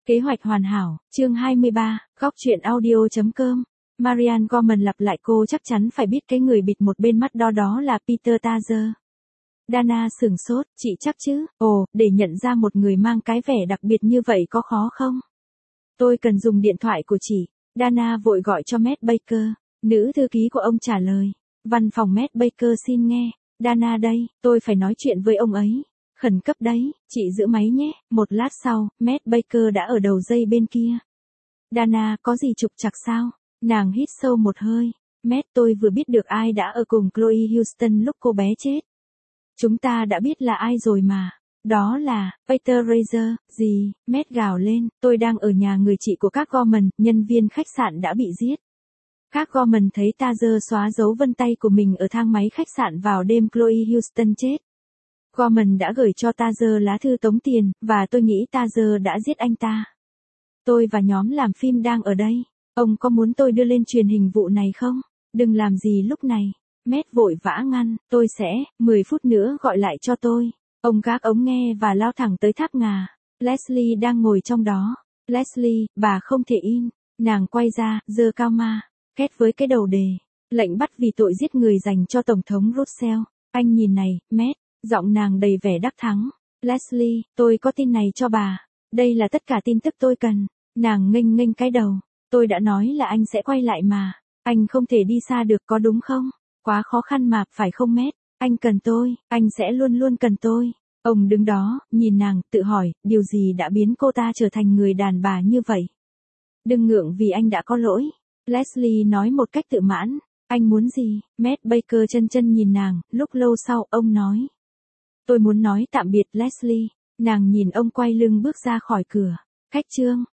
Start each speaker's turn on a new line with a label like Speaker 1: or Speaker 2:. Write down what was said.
Speaker 1: Kế hoạch hoàn hảo, chương 23, góc truyện audio.com. Marianne Gorman lặp lại cô chắc chắn phải biết cái người bịt một bên mắt đó là Peter Tazer. Dana sửng sốt, chị chắc chứ, để nhận ra một người mang cái vẻ đặc biệt như vậy có khó không? Tôi cần dùng điện thoại của chị. Dana vội gọi cho Matt Baker. Nữ thư ký của ông trả lời. Văn phòng Matt Baker xin nghe. Dana đây, tôi phải nói chuyện với ông ấy. Khẩn cấp đấy, chị giữ máy nhé. Một lát sau, Matt Baker đã ở đầu dây bên kia. Dana, có gì trục trặc sao? Nàng hít sâu một hơi. Matt, tôi vừa biết được ai đã ở cùng Chloe Houston lúc cô bé chết. Chúng ta đã biết là ai rồi mà. Đó là, Peter Razer, gì? Matt gào lên, tôi đang ở nhà người chị của các Gorman, nhân viên khách sạn đã bị giết. Các Gorman thấy Tazer xóa dấu vân tay của mình ở thang máy khách sạn vào đêm Chloe Houston chết. Gorman đã gửi cho Tazer lá thư tống tiền, và tôi nghĩ Tazer đã giết anh ta. Tôi và nhóm làm phim đang ở đây. Ông có muốn tôi đưa lên truyền hình vụ này không? Đừng làm gì lúc này. Matt vội vã ngăn, tôi sẽ, 10 phút nữa gọi lại cho tôi. Ông gác ống nghe và lao thẳng tới tháp ngà. Leslie đang ngồi trong đó. Leslie, bà không thể in. Nàng quay ra, giơ cao ma. Két với cái đầu đề. Lệnh bắt vì tội giết người dành cho Tổng thống Russell. Anh nhìn này, Matt. Giọng nàng đầy vẻ đắc thắng. Leslie, tôi có tin này cho bà. Đây là tất cả tin tức tôi cần. Nàng nghênh nghênh cái đầu. Tôi đã nói là anh sẽ quay lại mà. Anh không thể đi xa được có đúng không? Quá khó khăn mà, phải không Matt? Anh cần tôi, anh sẽ luôn luôn cần tôi. Ông đứng đó, nhìn nàng, tự hỏi, điều gì đã biến cô ta trở thành người đàn bà như vậy? Đừng ngượng vì anh đã có lỗi. Leslie nói một cách tự mãn. Anh muốn gì? Matt Baker chân nhìn nàng, lúc lâu sau, ông nói. Tôi muốn nói tạm biệt Leslie. Nàng nhìn ông quay lưng bước ra khỏi cửa. Khách trương.